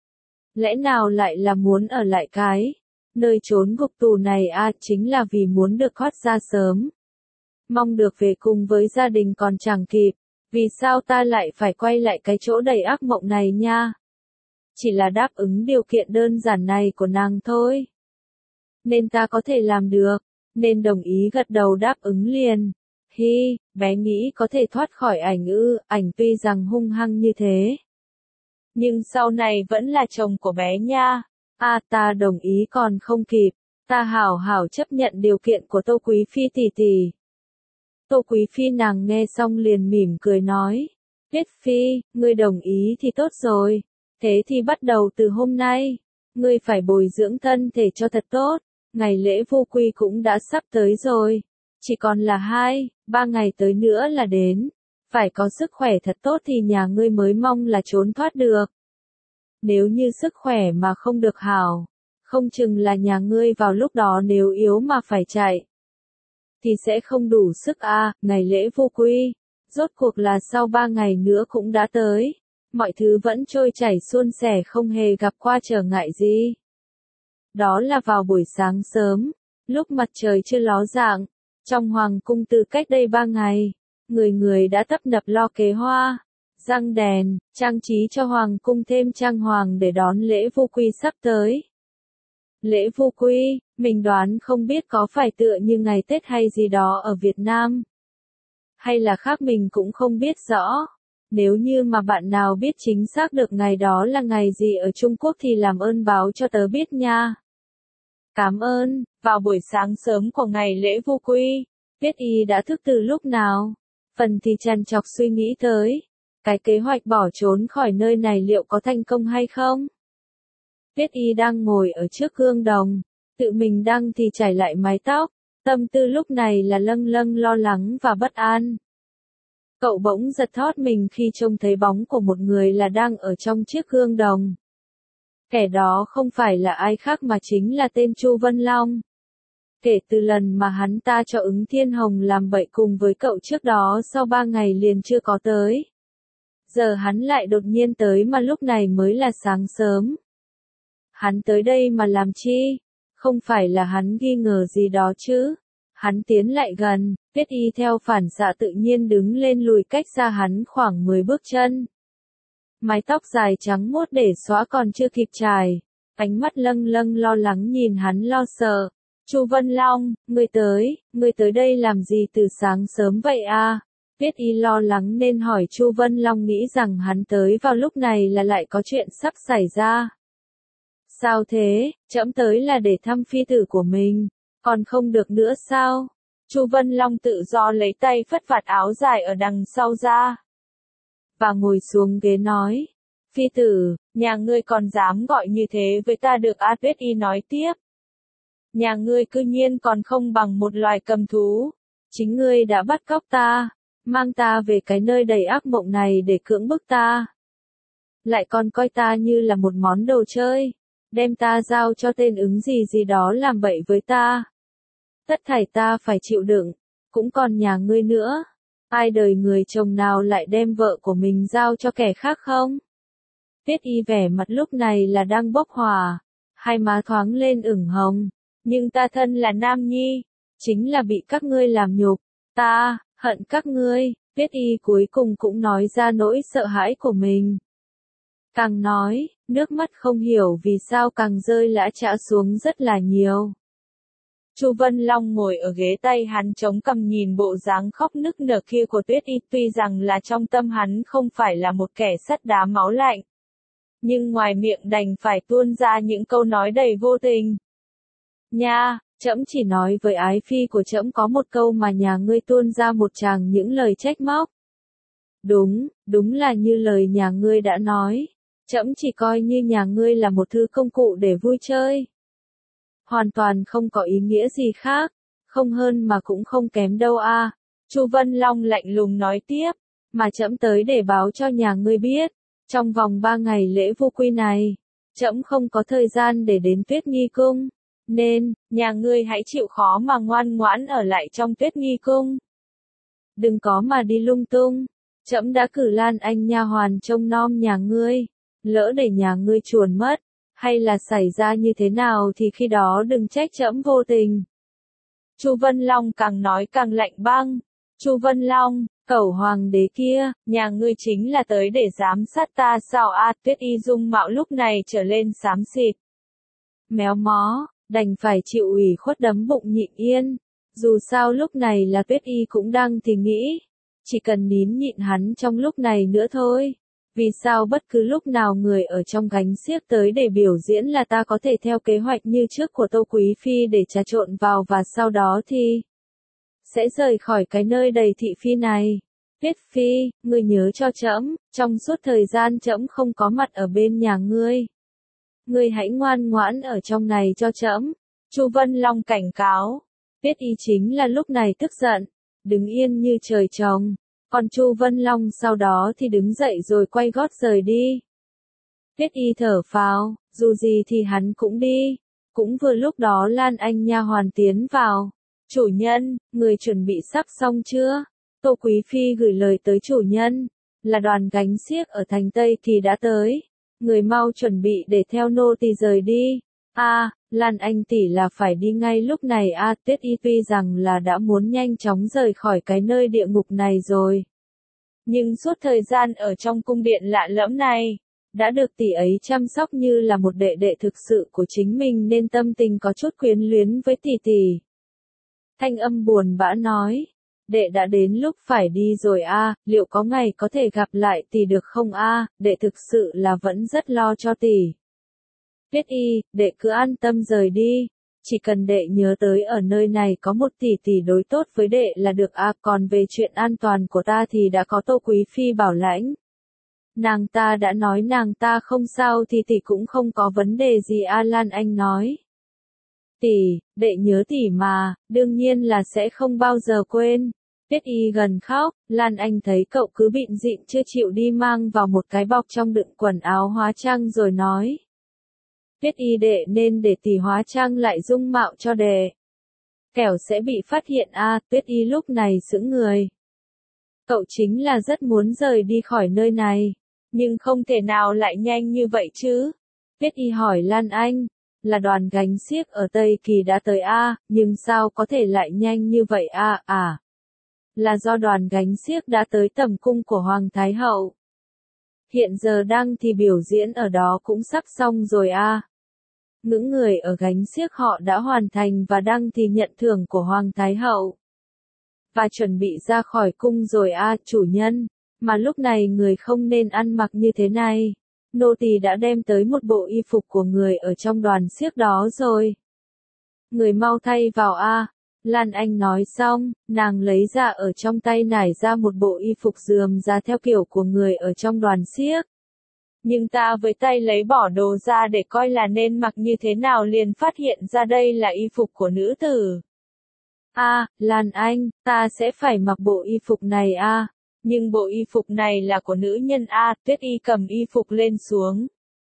Lẽ nào lại là muốn ở lại cái nơi trốn ngục tù này à, chính là vì muốn được thoát ra sớm. Mong được về cùng với gia đình còn chẳng kịp, vì sao ta lại phải quay lại cái chỗ đầy ác mộng này nha. Chỉ là đáp ứng điều kiện đơn giản này của nàng thôi. Nên ta có thể làm được, nên đồng ý gật đầu đáp ứng liền. Hi, bé nghĩ có thể thoát khỏi ảnh ư, ảnh tuy rằng hung hăng như thế, nhưng sau này vẫn là chồng của bé nha. À ta đồng ý còn không kịp, ta hảo hảo chấp nhận điều kiện của Tô Quý Phi tỷ tỷ. Tô Quý Phi nàng nghe xong liền mỉm cười nói, Tuyết Phi, ngươi đồng ý thì tốt rồi, thế thì bắt đầu từ hôm nay, ngươi phải bồi dưỡng thân thể cho thật tốt, ngày lễ Vu Quy cũng đã sắp tới rồi, chỉ còn là 2-3 ngày tới nữa là đến. Phải có sức khỏe thật tốt thì nhà ngươi mới mong là trốn thoát được. Nếu như sức khỏe mà không được hảo, không chừng là nhà ngươi vào lúc đó nếu yếu mà phải chạy, thì sẽ không đủ sức à. Ngày lễ Vu Quy, rốt cuộc là sau 3 ngày nữa cũng đã tới, mọi thứ vẫn trôi chảy suôn sẻ không hề gặp qua trở ngại gì. Đó là vào buổi sáng sớm, Lúc mặt trời chưa ló dạng, trong hoàng cung từ cách đây 3 ngày, người người đã tấp nập lo kế hoa, răng đèn, trang trí cho hoàng cung thêm trang hoàng để đón lễ vu quy sắp tới. Lễ vu quy, mình đoán không biết có phải tựa như ngày Tết hay gì đó ở Việt Nam. Hay là khác mình cũng không biết rõ. Nếu như mà bạn nào biết chính xác được ngày đó là ngày gì ở Trung Quốc thì làm ơn báo cho tớ biết nha. Cảm ơn. Vào buổi sáng sớm của ngày lễ vu quy, Tuyết Y đã thức từ lúc nào? Phần thì trằn trọc suy nghĩ tới. Cái kế hoạch bỏ trốn khỏi nơi này liệu có thành công hay không? Tuyết Y đang ngồi ở trước gương đồng, tự mình đang thì chải lại mái tóc, tâm tư lúc này là lâng lâng lo lắng và bất an. Cậu bỗng giật thót mình khi trông thấy bóng của một người là đang ở trong chiếc gương đồng. Kẻ đó không phải là ai khác mà chính là tên Chu Vân Long. Kể từ lần mà hắn ta cho ứng Thiên Hồng làm bậy cùng với cậu trước đó sau 3 ngày liền chưa có tới. Giờ hắn lại đột nhiên tới mà lúc này mới là sáng sớm. Hắn tới đây mà làm chi? Không phải là hắn nghi ngờ gì đó chứ? Hắn tiến lại gần, Tuyết Y theo phản xạ tự nhiên đứng lên lùi cách xa hắn khoảng 10 bước chân. Mái tóc dài trắng muốt để xóa còn chưa kịp chải, ánh mắt lâng lâng lo lắng nhìn hắn lo sợ. Chu Vân Long, ngươi tới đây làm gì từ sáng sớm vậy à? Tuyết Y lo lắng nên hỏi Chu Vân Long nghĩ rằng hắn tới vào lúc này là lại có chuyện sắp xảy ra. Sao thế, trẫm tới là để thăm phi tử của mình, còn không được nữa sao? Chu Vân Long tự do lấy tay phất vạt áo dài ở đằng sau ra. Và ngồi xuống ghế nói. Phi tử, nhà ngươi còn dám gọi như thế với ta được à? Tuyết Y nói tiếp. Nhà ngươi cư nhiên còn không bằng một loài cầm thú. Chính ngươi đã bắt cóc ta, mang ta về cái nơi đầy ác mộng này để cưỡng bức ta. Lại còn coi ta như là một món đồ chơi, đem ta giao cho tên ứng gì gì đó làm bậy với ta. Tất thảy ta phải chịu đựng, cũng còn nhà ngươi nữa. Ai đời người chồng nào lại đem vợ của mình giao cho kẻ khác không? Tuyết Y vẻ mặt lúc này là đang bốc hỏa, hai má thoáng lên ửng hồng. Nhưng ta thân là nam nhi, chính là bị các ngươi làm nhục, ta hận các ngươi. Tuyết Y cuối cùng cũng nói ra nỗi sợ hãi của mình. Càng nói, nước mắt không hiểu vì sao càng rơi lã chã xuống rất là nhiều. Chu Vân Long ngồi ở ghế, tay hắn chống cằm nhìn bộ dáng khóc nức nở kia của Tuyết Y, tuy rằng là trong tâm hắn không phải là một kẻ sắt đá máu lạnh, nhưng ngoài miệng đành phải tuôn ra những câu nói đầy vô tình. Nha, trẫm chỉ nói với ái phi của trẫm có một câu mà nhà ngươi tuôn ra một tràng những lời trách móc. Đúng là như lời nhà ngươi đã nói. Trẫm chỉ coi như nhà ngươi là một thứ công cụ để vui chơi. Hoàn toàn không có ý nghĩa gì khác, không hơn mà cũng không kém đâu a. Chu Vân Long lạnh lùng nói tiếp, mà trẫm tới để báo cho nhà ngươi biết, trong vòng 3 ngày lễ vu quy này, trẫm không có thời gian để đến Tuyết Nghi Cung, nên, nhà ngươi hãy chịu khó mà ngoan ngoãn ở lại trong Tuyết Nghi Cung. Đừng có mà đi lung tung, trẫm đã cử Lan Anh nha hoàn trông nom nhà ngươi, lỡ để nhà ngươi chuồn mất, hay là xảy ra như thế nào thì khi đó đừng trách trẫm vô tình. Chu Vân Long càng nói càng lạnh băng. Chu Vân Long, cẩu hoàng đế kia, nhà ngươi chính là tới để giám sát ta sao a? Tuyết Y dung mạo lúc này trở lên xám xịt. Méo mó, đành phải chịu ủy khuất đấm bụng nhịn yên. Dù sao lúc này là Tuyết Y cũng đang thì nghĩ, chỉ cần nín nhịn hắn trong lúc này nữa thôi. Vì sao bất cứ lúc nào người ở trong gánh xiếc tới để biểu diễn là ta có thể theo kế hoạch như trước của Tô Quý Phi để trà trộn vào và sau đó thì sẽ rời khỏi cái nơi đầy thị phi này. Tuyết Phi, ngươi nhớ cho trẫm, trong suốt thời gian trẫm không có mặt ở bên nhà ngươi, ngươi hãy ngoan ngoãn ở trong này cho trẫm. Chu Vân Long cảnh cáo. Tuyết Y chính là lúc này tức giận, đứng yên như trời trồng. Còn Chu Vân Long sau đó thì đứng dậy rồi quay gót rời đi. Tuyết Y thở phào, dù gì thì hắn cũng đi. Cũng vừa lúc đó Lan Anh nha hoàn tiến vào. Chủ nhân, người chuẩn bị sắp xong chưa? Tô Quý Phi gửi lời tới chủ nhân, là đoàn gánh xiếc ở thành Tây thì đã tới. Người mau chuẩn bị để theo nô tỳ rời đi. À, Lan Anh tỷ là phải đi ngay lúc này a. Tuyết Y tuy rằng là đã muốn nhanh chóng rời khỏi cái nơi địa ngục này rồi. Nhưng suốt thời gian ở trong cung điện lạ lẫm này, đã được tỷ ấy chăm sóc như là một đệ đệ thực sự của chính mình nên tâm tình có chút quyến luyến với tỷ tỷ. Thanh âm buồn bã nói, đệ đã đến lúc phải đi rồi a, liệu có ngày có thể gặp lại tỷ được không a, đệ thực sự là vẫn rất lo cho tỷ. Tuyết Y, đệ cứ an tâm rời đi, chỉ cần đệ nhớ tới ở nơi này có một tỷ tỷ đối tốt với đệ là được a, còn về chuyện an toàn của ta thì đã có Tô Quý Phi bảo lãnh. Nàng ta đã nói nàng ta không sao thì tỷ cũng không có vấn đề gì a. Lan Anh nói. Tỷ, đệ nhớ tỷ mà, đương nhiên là sẽ không bao giờ quên. Tuyết Y gần khóc, Lan Anh thấy cậu cứ bịn rịn chưa chịu đi mang vào một cái bọc trong đựng quần áo hóa trang rồi nói. Tuyết Y đệ nên để tỷ hóa trang lại dung mạo cho đệ. Kẻo sẽ bị phát hiện a. Tuyết Y lúc này sững người. Cậu chính là rất muốn rời đi khỏi nơi này, nhưng không thể nào lại nhanh như vậy chứ. Tuyết Y hỏi Lan Anh, là đoàn gánh xiếc ở Tây Kỳ đã tới a, nhưng sao có thể lại nhanh như vậy a? Là do đoàn gánh xiếc đã tới tầm cung của Hoàng Thái Hậu. Hiện giờ đang thì biểu diễn ở đó cũng sắp xong rồi a. Những người ở gánh xiếc họ đã hoàn thành và đang thì nhận thưởng của Hoàng Thái Hậu. Và chuẩn bị ra khỏi cung rồi a, chủ nhân, mà lúc này người không nên ăn mặc như thế này. Nô tỳ đã đem tới một bộ y phục của người ở trong đoàn xiếc đó rồi. Người mau thay vào a. Lan Anh nói xong, nàng lấy ra ở trong tay nải ra một bộ y phục rườm rà theo kiểu của người ở trong đoàn xiếc. Nhưng ta với tay lấy bỏ đồ ra để coi là nên mặc như thế nào liền phát hiện ra đây là y phục của nữ tử. Lan Anh, ta sẽ phải mặc bộ y phục này a. Nhưng bộ y phục này là của nữ nhân a. Tuyết Y cầm y phục lên xuống.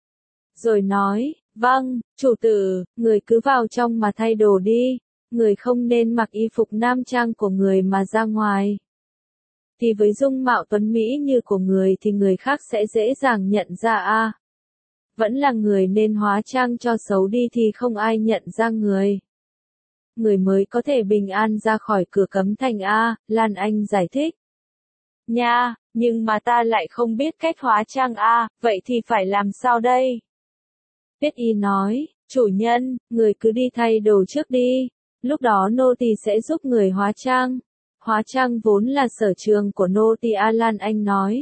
Rồi nói, vâng, chủ tử, người cứ vào trong mà thay đồ đi. Người không nên mặc y phục nam trang của người mà ra ngoài. Thì với dung mạo tuấn mỹ như của người thì người khác sẽ dễ dàng nhận ra a. Vẫn là người nên hóa trang cho xấu đi thì không ai nhận ra người. Người mới có thể bình an ra khỏi cửa cấm thành a. Lan Anh giải thích. Nha, nhưng mà ta lại không biết cách hóa trang a, vậy thì phải làm sao đây? Tuyết Y nói, chủ nhân, người cứ đi thay đồ trước đi, lúc đó nô tỳ sẽ giúp người hóa trang. Hóa trang vốn là sở trường của nô tỳ a. Lan Anh nói.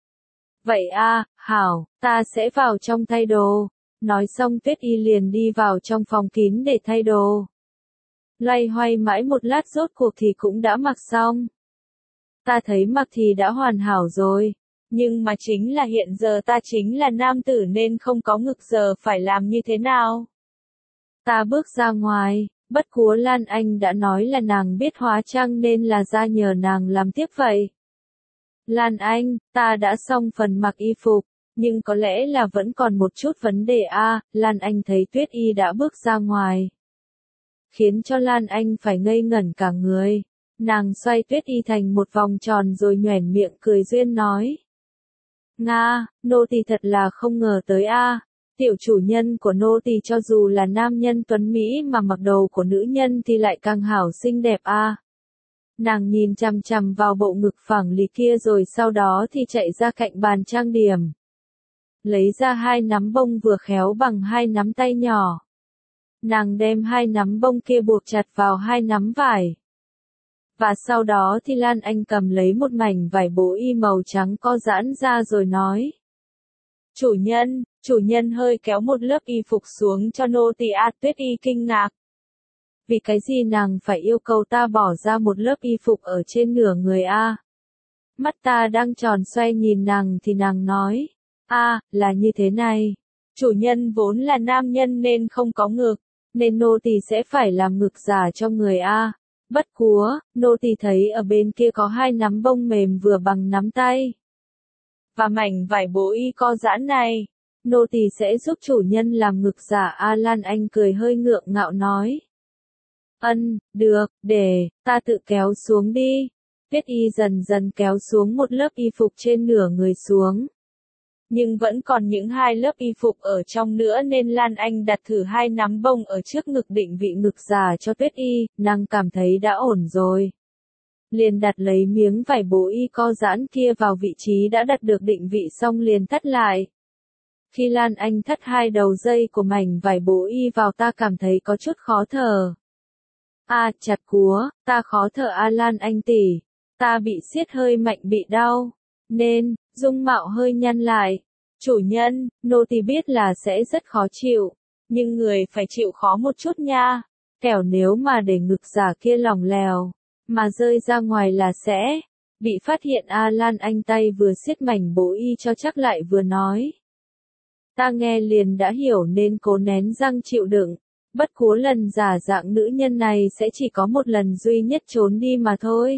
Vậy a, hảo, ta sẽ vào trong thay đồ. Nói xong Tuyết Y liền đi vào trong phòng kín để thay đồ. Loay hoay mãi một lát rốt cuộc thì cũng đã mặc xong. Ta thấy mặc thì đã hoàn hảo rồi. Nhưng mà chính là hiện giờ ta chính là nam tử nên không có ngực giờ phải làm như thế nào? Ta bước ra ngoài, bất cúa Lan Anh đã nói là nàng biết hóa trang nên là ra nhờ nàng làm tiếp vậy. Lan Anh, ta đã xong phần mặc y phục, nhưng có lẽ là vẫn còn một chút vấn đề a. Lan Anh thấy Tuyết Y đã bước ra ngoài. Khiến cho Lan Anh phải ngây ngẩn cả người. Nàng xoay Tuyết Y thành một vòng tròn rồi nhoẻn miệng cười duyên nói. Nga, nô tỳ thật là không ngờ tới a. Tiểu chủ nhân của nô tỳ cho dù là nam nhân tuấn Mỹ mà mặc đồ của nữ nhân thì lại càng hảo xinh đẹp a. Nàng nhìn chằm chằm vào bộ ngực phẳng lì kia rồi sau đó thì chạy ra cạnh bàn trang điểm. Lấy ra 2 nắm bông vừa khéo bằng 2 nắm tay nhỏ. Nàng đem 2 nắm bông kia buộc chặt vào 2 nắm vải. Và sau đó thì Lan Anh cầm lấy một mảnh vải bố y màu trắng co giãn ra rồi nói. Chủ nhân hơi kéo một lớp y phục xuống cho nô tỳ a. Tuyết Y kinh ngạc. Vì cái gì nàng phải yêu cầu ta bỏ ra một lớp y phục ở trên nửa người a? Mắt ta đang tròn xoay nhìn nàng thì nàng nói. Là như thế này. Chủ nhân vốn là nam nhân nên không có ngực, nên nô tỳ sẽ phải làm ngực giả cho người a. Bất cúa, nô tỳ thấy ở bên kia có 2 nắm bông mềm vừa bằng nắm tay. Và mảnh vải bố y co giãn này, nô tỳ sẽ giúp chủ nhân làm ngực giả a. Lan Anh cười hơi ngượng ngạo nói. Được, để, ta tự kéo xuống đi. Tuyết Y dần dần kéo xuống một lớp y phục trên nửa người xuống. nhưng vẫn còn những 2 lớp y phục ở trong nữa nên Lan Anh đặt thử 2 nắm bông ở trước ngực định vị ngực giả cho Tuyết Y, nàng cảm thấy đã ổn rồi. Liền đặt lấy miếng vải bố y co giãn kia vào vị trí đã đặt được định vị xong liền thắt lại. Khi Lan Anh thắt 2 đầu dây của mảnh vải bố y vào ta cảm thấy có chút khó thở. Chặt cúa, ta khó thở Lan Anh tỷ. Ta bị siết hơi mạnh bị đau. Nên, dung mạo hơi nhăn lại. Chủ nhân, nô tỳ biết là sẽ rất khó chịu. Nhưng người phải chịu khó một chút nha. Kẻo nếu mà để ngực giả kia lỏng lèo, mà rơi ra ngoài là sẽ bị phát hiện. Lan Anh tay vừa siết mảnh bố y cho chắc lại vừa nói. Ta nghe liền đã hiểu nên cố nén răng chịu đựng. Bất quá lần giả dạng nữ nhân này sẽ chỉ có một lần duy nhất trốn đi mà thôi.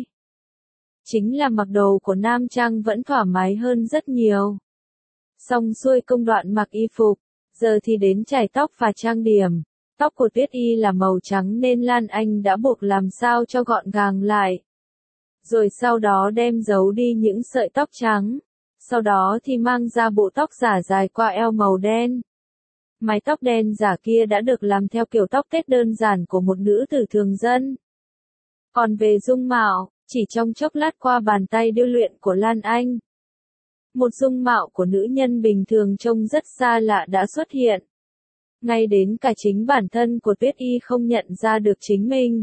Chính là mặc đồ của nam trang vẫn thoải mái hơn rất nhiều. Xong xuôi công đoạn mặc y phục, giờ thì đến chải tóc và trang điểm. Tóc của Tuyết Y là màu trắng nên Lan Anh đã buộc làm sao cho gọn gàng lại. Rồi sau đó đem giấu đi những sợi tóc trắng. Sau đó thì mang ra bộ tóc giả dài qua eo màu đen. Mái tóc đen giả kia đã được làm theo kiểu tóc Tết đơn giản của một nữ tử thường dân. Còn về dung mạo, chỉ trong chốc lát qua bàn tay điêu luyện của Lan Anh, một dung mạo của nữ nhân bình thường trông rất xa lạ đã xuất hiện. Ngay đến cả chính bản thân của Tuyết Y không nhận ra được chính mình.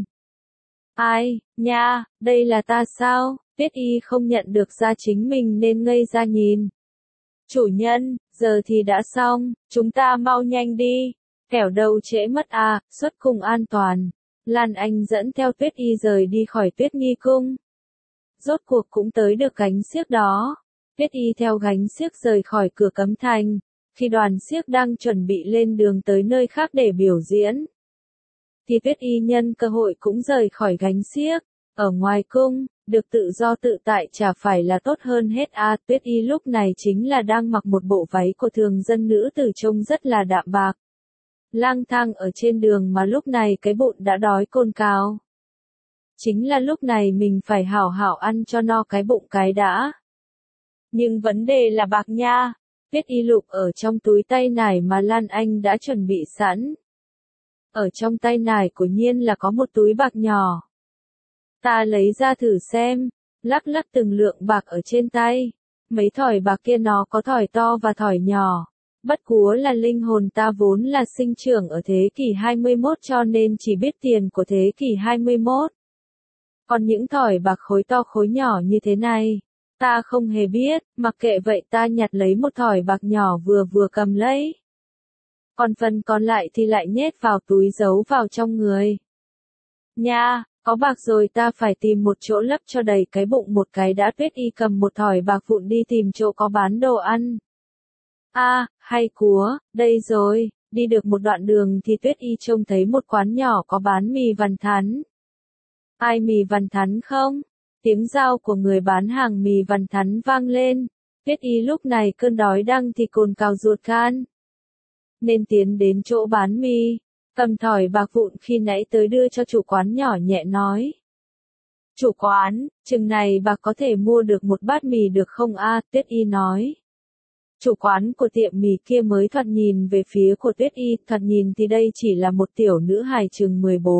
Ai, nha, đây là ta sao? Tuyết Y không nhận được ra chính mình nên ngây ra nhìn. Chủ nhân, giờ thì đã xong, chúng ta mau nhanh đi. Kẻo đâu trễ mất xuất cung an toàn. Lan Anh dẫn theo Tuyết Y rời đi khỏi Tuyết Nghi cung. Rốt cuộc cũng tới được gánh xiếc đó. Tuyết Y theo gánh xiếc rời khỏi cửa cấm thành. Khi đoàn xiếc đang chuẩn bị lên đường tới nơi khác để biểu diễn, thì Tuyết Y nhân cơ hội cũng rời khỏi gánh xiếc. Ở ngoài cung, được tự do tự tại chả phải là tốt hơn hết. Tuyết Y lúc này chính là đang mặc một bộ váy của thường dân nữ tử trông rất là đạm bạc. Lang thang ở trên đường mà lúc này cái bụng đã đói cồn cào. Chính là lúc này mình phải hảo hảo ăn cho no cái bụng cái đã. Nhưng vấn đề là bạc nha. Tuyết Y lục ở trong túi tay nải mà Lan Anh đã chuẩn bị sẵn. Ở trong tay nải của nhiên là có một túi bạc nhỏ. Ta lấy ra thử xem, lắc lắc từng lượng bạc ở trên tay. Mấy thỏi bạc kia nó có thỏi to và thỏi nhỏ. Bất quá là linh hồn ta vốn là sinh trưởng ở thế kỷ 21 cho nên chỉ biết tiền của thế kỷ 21. Còn những thỏi bạc khối to khối nhỏ như thế này, ta không hề biết, mặc kệ vậy ta nhặt lấy một thỏi bạc nhỏ vừa vừa cầm lấy. Còn phần còn lại thì lại nhét vào túi giấu vào trong người. Nha, có bạc rồi ta phải tìm một chỗ lấp cho đầy cái bụng một cái đã. Tuyết Y cầm một thỏi bạc vụn đi tìm chỗ có bán đồ ăn. Hay quá, đây rồi, đi được một đoạn đường thì Tuyết Y trông thấy một quán nhỏ có bán mì vằn thắn. Ai mì vằn thắn không? Tiếng rao của người bán hàng mì vằn thắn vang lên. Tuyết Y lúc này cơn đói đang thì cồn cào ruột gan. Nên tiến đến chỗ bán mì, cầm thỏi bạc vụn khi nãy tới đưa cho chủ quán nhỏ nhẹ nói. Chủ quán, chừng này bạc có thể mua được một bát mì được không? Tuyết Y nói. Chủ quán của tiệm mì kia mới thoạt nhìn về phía của Tuyết Y, thoạt nhìn thì đây chỉ là một tiểu nữ hài chừng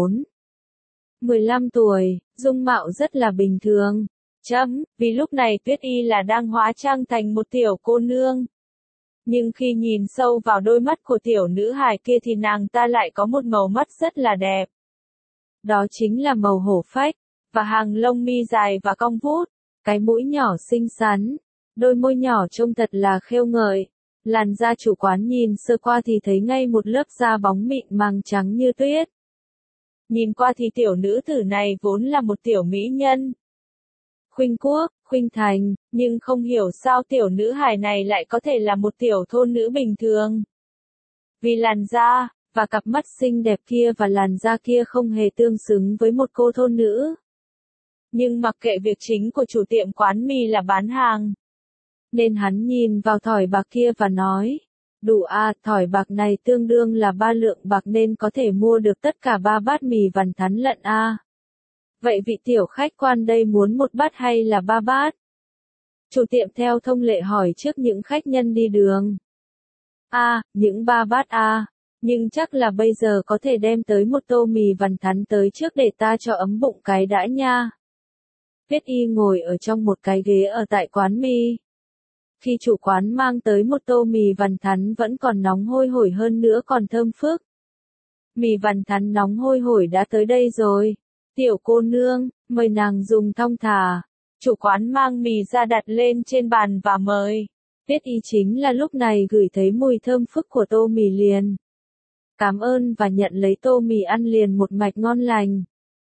14-15 tuổi, dung mạo rất là bình thường. Vì lúc này Tuyết Y là đang hóa trang thành một tiểu cô nương. Nhưng khi nhìn sâu vào đôi mắt của tiểu nữ hài kia thì nàng ta lại có một màu mắt rất là đẹp. Đó chính là màu hổ phách, và hàng lông mi dài và cong vút, cái mũi nhỏ xinh xắn, đôi môi nhỏ trông thật là khêu ngời. Làn da chủ quán nhìn sơ qua thì thấy ngay một lớp da bóng mịn màng trắng như tuyết. Nhìn qua thì tiểu nữ tử này vốn là một tiểu mỹ nhân. Khuynh quốc, khuynh thành, nhưng không hiểu sao tiểu nữ hài này lại có thể là một tiểu thôn nữ bình thường. Vì làn da, và cặp mắt xinh đẹp kia và làn da kia không hề tương xứng với một cô thôn nữ. Nhưng mặc kệ việc chính của chủ tiệm quán mì là bán hàng, nên hắn nhìn vào thỏi bạc kia và nói, đủ thỏi bạc này tương đương là 3 lượng bạc nên có thể mua được tất cả 3 bát mì vằn thắn lận Vậy vị tiểu khách quan đây muốn một bát hay là 3 bát? Chủ tiệm theo thông lệ hỏi trước những khách nhân đi đường. Những ba bát nhưng chắc là bây giờ có thể đem tới một tô mì vằn thắn tới trước để ta cho ấm bụng cái đã nha. Tuyết Y ngồi ở trong một cái ghế ở tại quán mì. Khi chủ quán mang tới một tô mì vằn thắn vẫn còn nóng hôi hổi hơn nữa còn thơm phức. Mì vằn thắn nóng hôi hổi đã tới đây rồi. Tiểu cô nương, mời nàng dùng thong thả. Chủ quán mang mì ra đặt lên trên bàn và mời. Tuyết Y chính là lúc này gửi thấy mùi thơm phức của tô mì liền. Cảm ơn và nhận lấy tô mì ăn liền một mạch ngon lành.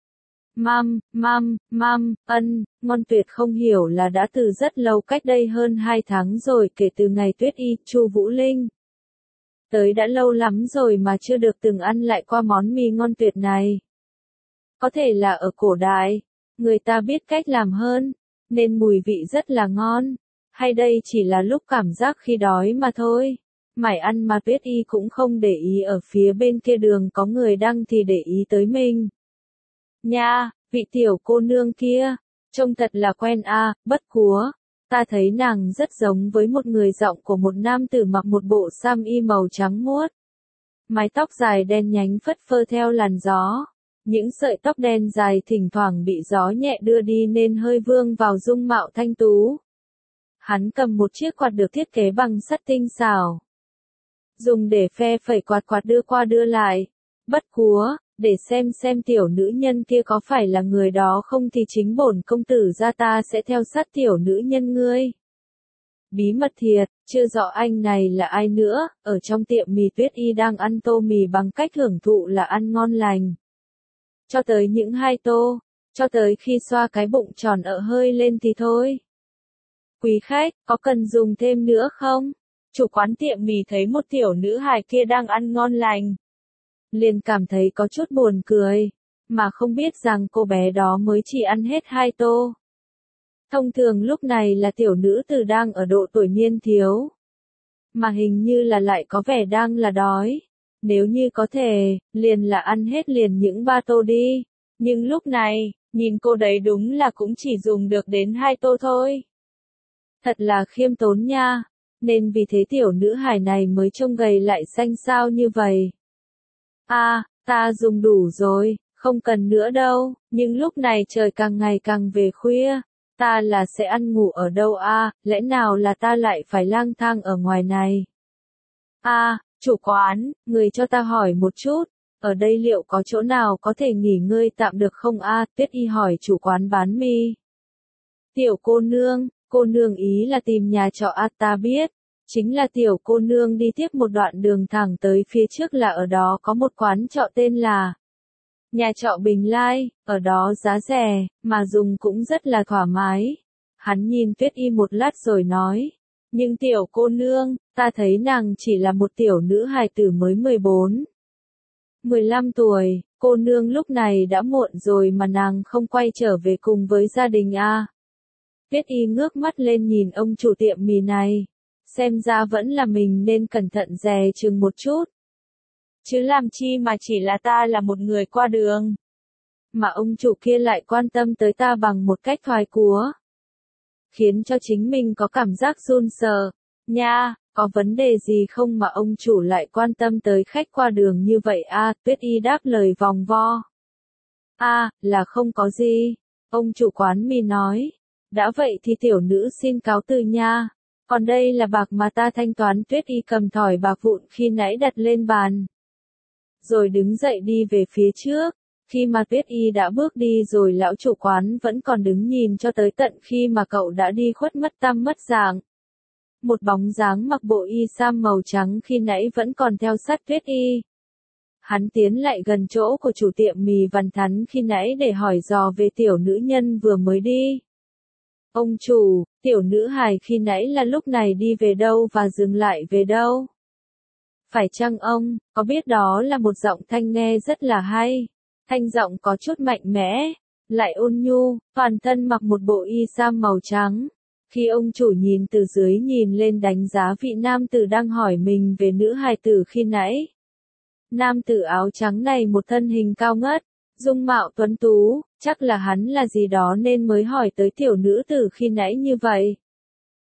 Ngon tuyệt không hiểu là đã từ rất lâu cách đây hơn 2 tháng rồi kể từ ngày Tuyết Y, Chu Vũ Linh. Tới đã lâu lắm rồi mà chưa được từng ăn lại qua món mì ngon tuyệt này. Có thể là ở cổ đại, người ta biết cách làm hơn, nên mùi vị rất là ngon. Hay đây chỉ là lúc cảm giác khi đói mà thôi. Mải ăn mà Tuyết Y cũng không để ý ở phía bên kia đường có người đang thì để ý tới mình. Nha, vị tiểu cô nương kia, trông thật là quen bất quá, ta thấy nàng rất giống với một người giọng của một nam tử mặc một bộ sam y màu trắng muốt. Mái tóc dài đen nhánh phất phơ theo làn gió. Những sợi tóc đen dài thỉnh thoảng bị gió nhẹ đưa đi nên hơi vương vào dung mạo thanh tú. Hắn cầm một chiếc quạt được thiết kế bằng sắt tinh xảo. Dùng để phe phẩy quạt đưa qua đưa lại. Bất quá, để xem tiểu nữ nhân kia có phải là người đó không thì chính bổn công tử gia ta sẽ theo sát tiểu nữ nhân ngươi. Bí mật thiệt, chưa rõ anh này là ai nữa, ở trong tiệm mì Tuyết Y đang ăn tô mì bằng cách hưởng thụ là ăn ngon lành. Cho tới những 2 tô, cho tới khi xoa cái bụng tròn ợ hơi lên thì thôi. Quý khách, có cần dùng thêm nữa không? Chủ quán tiệm mì thấy một tiểu nữ hài kia đang ăn ngon lành. Liền cảm thấy có chút buồn cười, mà không biết rằng cô bé đó mới chỉ ăn hết 2 tô. Thông thường lúc này là tiểu nữ tử đang ở độ tuổi niên thiếu. Mà hình như là lại có vẻ đang là đói. Nếu như có thể, liền là ăn hết liền những 3 tô đi. Nhưng lúc này, nhìn cô đấy đúng là cũng chỉ dùng được đến 2 tô thôi. Thật là khiêm tốn nha, nên vì thế tiểu nữ hài này mới trông gầy lại xanh xao như vậy. Ta dùng đủ rồi, không cần nữa đâu, nhưng lúc này trời càng ngày càng về khuya, ta là sẽ ăn ngủ ở đâu lẽ nào là ta lại phải lang thang ở ngoài này. Chủ quán, người cho ta hỏi một chút, ở đây liệu có chỗ nào có thể nghỉ ngơi tạm được không Tuyết Y hỏi chủ quán bán mì. Tiểu cô nương ý là tìm nhà trọ ta biết. Chính là tiểu cô nương đi tiếp một đoạn đường thẳng tới phía trước là ở đó có một quán trọ tên là Nhà trọ Bình Lai, ở đó giá rẻ, mà dùng cũng rất là thoải mái. Hắn nhìn Tuyết Y một lát rồi nói, nhưng tiểu cô nương, ta thấy nàng chỉ là một tiểu nữ hài tử mới 15 tuổi, cô nương lúc này đã muộn rồi mà nàng không quay trở về cùng với gia đình Tuyết Y ngước mắt lên nhìn ông chủ tiệm mì này. Xem ra vẫn là mình nên cẩn thận dè chừng một chút. Chứ làm chi mà chỉ là ta là một người qua đường. Mà ông chủ kia lại quan tâm tới ta bằng một cách thoái cúa. Khiến cho chính mình có cảm giác run sợ. Nha, có vấn đề gì không mà ông chủ lại quan tâm tới khách qua đường như vậy Tuyết Y đáp lời vòng vo. Là không có gì. Ông chủ quán mì nói. Đã vậy thì tiểu nữ xin cáo từ nha. Còn đây là bạc mà ta thanh toán. Tuyết Y cầm thỏi bạc vụn khi nãy đặt lên bàn. Rồi đứng dậy đi về phía trước. Khi mà Tuyết Y đã bước đi rồi lão chủ quán vẫn còn đứng nhìn cho tới tận khi mà cậu đã đi khuất mất tăm mất dạng. Một bóng dáng mặc bộ y sam màu trắng khi nãy vẫn còn theo sát Tuyết Y. Hắn tiến lại gần chỗ của chủ tiệm mì vằn thắn khi nãy để hỏi dò về tiểu nữ nhân vừa mới đi. Ông chủ, tiểu nữ hài khi nãy là lúc này đi về đâu và dừng lại về đâu? Phải chăng ông, có biết đó là một giọng thanh nghe rất là hay? Thanh giọng có chút mạnh mẽ, lại ôn nhu, toàn thân mặc một bộ y sam màu trắng. Khi ông chủ nhìn từ dưới nhìn lên đánh giá vị nam tử đang hỏi mình về nữ hài tử khi nãy. Nam tử áo trắng này một thân hình cao ngất, dung mạo tuấn tú, chắc là hắn là gì đó nên mới hỏi tới tiểu nữ tử khi nãy như vậy.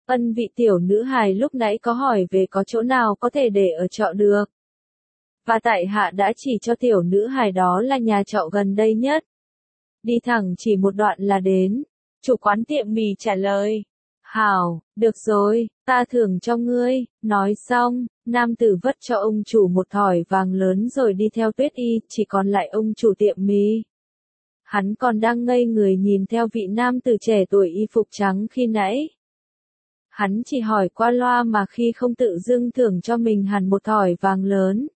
Ân, vị tiểu nữ hài lúc nãy có hỏi về có chỗ nào có thể để ở trọ được. Và tại hạ đã chỉ cho tiểu nữ hài đó là nhà trọ gần đây nhất. Đi thẳng chỉ một đoạn là đến. Chủ quán tiệm mì trả lời. Hảo, được rồi, ta thưởng cho ngươi. Nói xong, nam tử vất cho ông chủ một thỏi vàng lớn rồi đi theo Tuyết Y, chỉ còn lại ông chủ tiệm mì. Hắn còn đang ngây người nhìn theo vị nam tử trẻ tuổi y phục trắng khi nãy. Hắn chỉ hỏi qua loa mà khi không tự dưng thưởng cho mình hẳn một thỏi vàng lớn.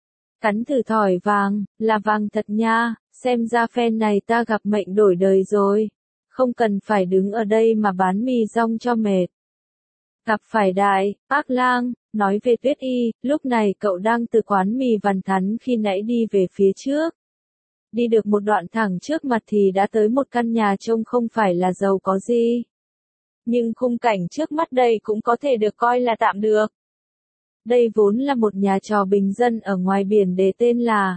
Cắn thử thỏi vàng, là vàng thật nha, xem ra phen này ta gặp mệnh đổi đời rồi. Không cần phải đứng ở đây mà bán mì rong cho mệt. Gặp phải Đại Ác Lang, nói về Tuyết Y, lúc này cậu đang từ quán mì Văn Thắn khi nãy đi về phía trước. Đi được một đoạn thẳng trước mặt thì đã tới một căn nhà trông không phải là giàu có gì. Nhưng khung cảnh trước mắt đây cũng có thể được coi là tạm được. Đây vốn là một nhà trọ bình dân ở ngoài biển để tên là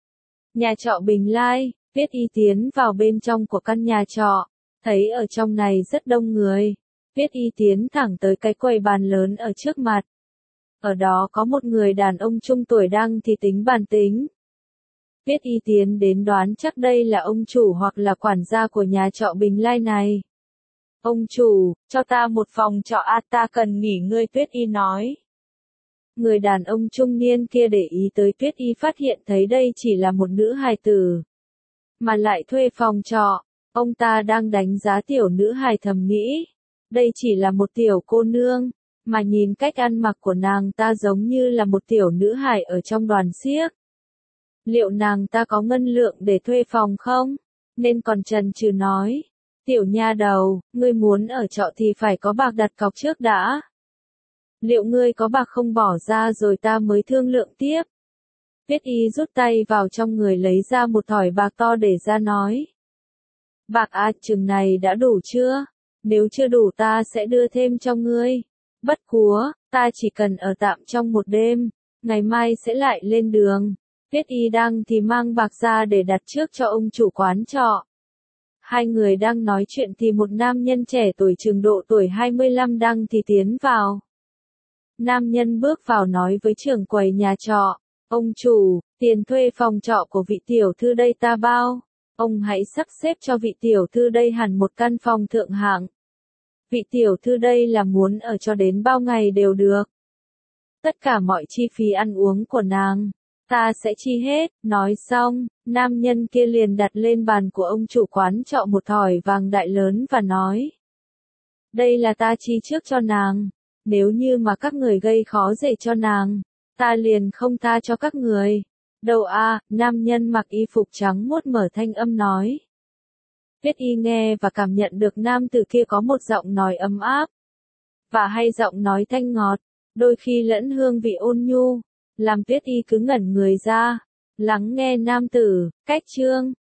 nhà trọ Bình Lai. Tuyết Y tiến vào bên trong của căn nhà trọ, thấy ở trong này rất đông người. Tuyết Y tiến thẳng tới cái quầy bàn lớn ở trước mặt. Ở đó có một người đàn ông trung tuổi đang thì tính bàn tính. Tuyết Y tiến đến đoán chắc đây là ông chủ hoặc là quản gia của nhà trọ Bình Lai này. Ông chủ, cho ta một phòng trọ ta cần nghỉ ngơi, Tuyết Y nói. Người đàn ông trung niên kia để ý tới Tuyết Y, phát hiện thấy đây chỉ là một nữ hài tử, mà lại thuê phòng trọ. Ông ta đang đánh giá tiểu nữ hài, thầm nghĩ. Đây chỉ là một tiểu cô nương, mà nhìn cách ăn mặc của nàng ta giống như là một tiểu nữ hài ở trong đoàn xiếc. Liệu nàng ta có ngân lượng để thuê phòng không? Nên còn chần chừ nói. Tiểu nha đầu, ngươi muốn ở trọ thì phải có bạc đặt cọc trước đã. Liệu ngươi có bạc không, bỏ ra rồi ta mới thương lượng tiếp. Tuyết Y rút tay vào trong người lấy ra một thỏi bạc to để ra nói. Bạc chừng này đã đủ chưa? Nếu chưa đủ ta sẽ đưa thêm cho ngươi. Bất cúa, ta chỉ cần ở tạm trong một đêm, ngày mai sẽ lại lên đường. Tuyết Y đang thì mang bạc ra để đặt trước cho ông chủ quán trọ. Hai người đang nói chuyện thì một nam nhân trẻ tuổi chừng độ tuổi 25 đang thì tiến vào. Nam nhân bước vào nói với trưởng quầy nhà trọ. Ông chủ, tiền thuê phòng trọ của vị tiểu thư đây ta bao. Ông hãy sắp xếp cho vị tiểu thư đây hẳn một căn phòng thượng hạng. Vị tiểu thư đây là muốn ở cho đến bao ngày đều được. Tất cả mọi chi phí ăn uống của nàng, ta sẽ chi hết. Nói xong, nam nhân kia liền đặt lên bàn của ông chủ quán trọ một thỏi vàng đại lớn và nói. Đây là ta chi trước cho nàng. Nếu như mà các người gây khó dễ cho nàng, ta liền không tha cho các người. Đâu nam nhân mặc y phục trắng muốt mở thanh âm nói. Tuyết Y nghe và cảm nhận được nam tử kia có một giọng nói ấm áp, và hay giọng nói thanh ngọt, đôi khi lẫn hương vị ôn nhu, làm Tuyết Y cứ ngẩn người ra, lắng nghe nam tử. Cách chương